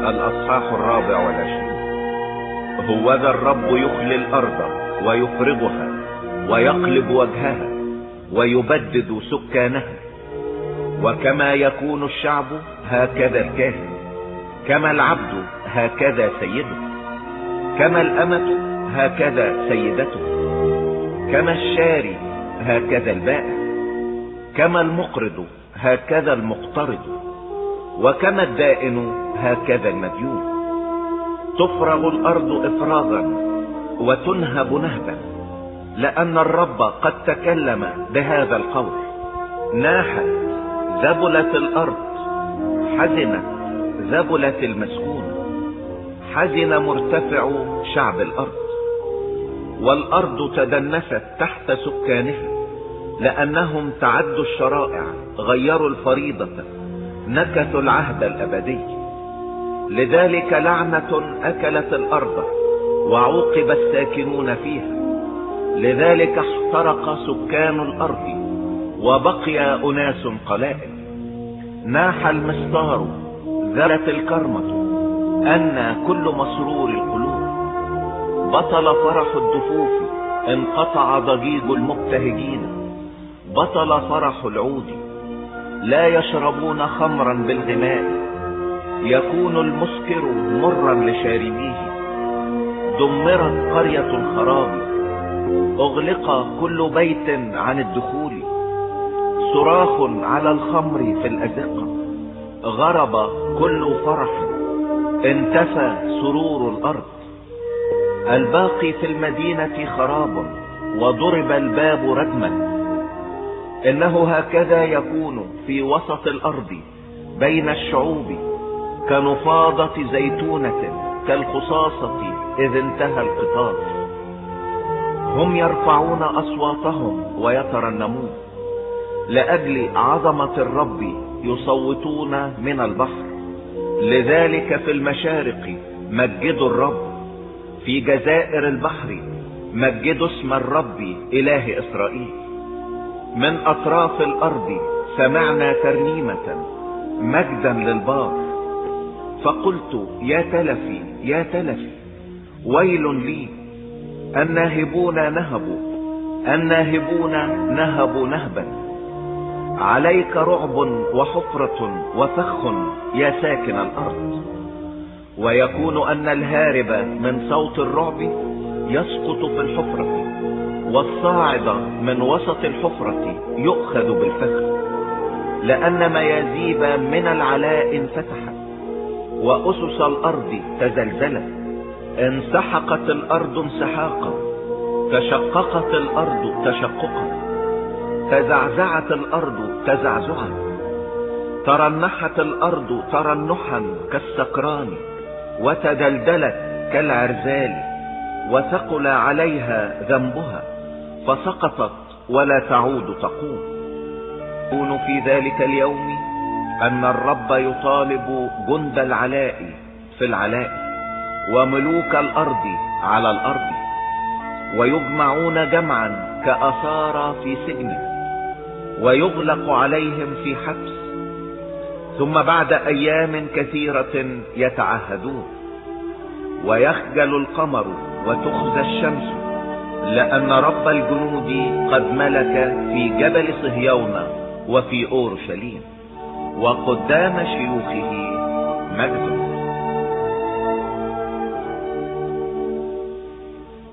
الأصحاح 24. هوذا الرب يخلي الأرض ويفرغها ويقلب وجهها ويبدد سكانها، وكما يكون الشعب هكذا الكاهن، كما العبد هكذا سيده، كما الأمة هكذا سيدته، كما الشاري هكذا البائع، كما المقرض هكذا المقترض، وكما الدائن هكذا المديون. تفرغ الأرض إفراغا وتنهب نهبا، لأن الرب قد تكلم بهذا القول. ناحت ذبلت الأرض، حزنت ذبلت المسكون، حزن مرتفع شعب الأرض. والأرض تدنست تحت سكانها، لأنهم تعدوا الشرائع، غيروا الفريضة، نكثوا العهد الأبدي. لذلك لعنة أكلت الأرض وعوقب الساكنون فيها. لذلك احترق سكان الأرض وبقي أناس قلائل. ناح المستار، ذرت الكرمة، أن كل مسرور القلوب. بطل فرح الدفوف، انقطع ضجيج المبتهجين. بطل فرح العود، لا يشربون خمرا بالغناء. يكون المسكر مرا لشاربيه. دمرت قرية الخراب، اغلق كل بيت عن الدخول. صراخ على الخمر في الأزقة، غرب كل فرح، انتفى سرور الأرض. الباقي في المدينة خراب، وضرب الباب ردما. إنه هكذا يكون في وسط الأرض بين الشعوب، كنفاضة زيتونة، كالخصاصة إذ انتهى القطاف. هم يرفعون أصواتهم ويترنمون، لأجل عظمة الرب يصوتون من البحر. لذلك في المشارق مجدوا الرب، في جزائر البحر مجدوا اسم الرب إله إسرائيل. من أطراف الأرض سمعنا ترنيمة، مجدا للبار. فقلت يا تلفي يا تلفي، ويل لي، الناهبون نهبوا، الناهبون نهبوا نهبا. عليك رعب وحفرة وفخ يا ساكن الأرض. ويكون أن الهارب من صوت الرعب يسقط في الحفرة، والصاعد من وسط الحفرة يؤخذ بالفخ. لأن ميازيب من العلاء انفتحت، وأسس الأرض تزلزلت. انسحقت الأرض انسحاقا، تشققت الأرض تشققا، تزعزعت الأرض تزعزعا، ترنحت الأرض ترنحا كالسكران، وتدلدلت كالعرزال، وثقل عليها ذنبها، فسقطت ولا تعود تقوم. يكون في ذلك اليوم أن الرب يطالب جند العلاء في العلاء، وملوك الأرض على الأرض، ويجمعون جمعا كأسارى في سجن، ويغلق عليهم في حبس. ثم بعد أيام كثيرة يتعهدون، ويخجل القمر وتخزى الشمس، لأن رب الجنود قد ملك في جبل صهيون وفي أورشليم، وقدام شيوخه مجد.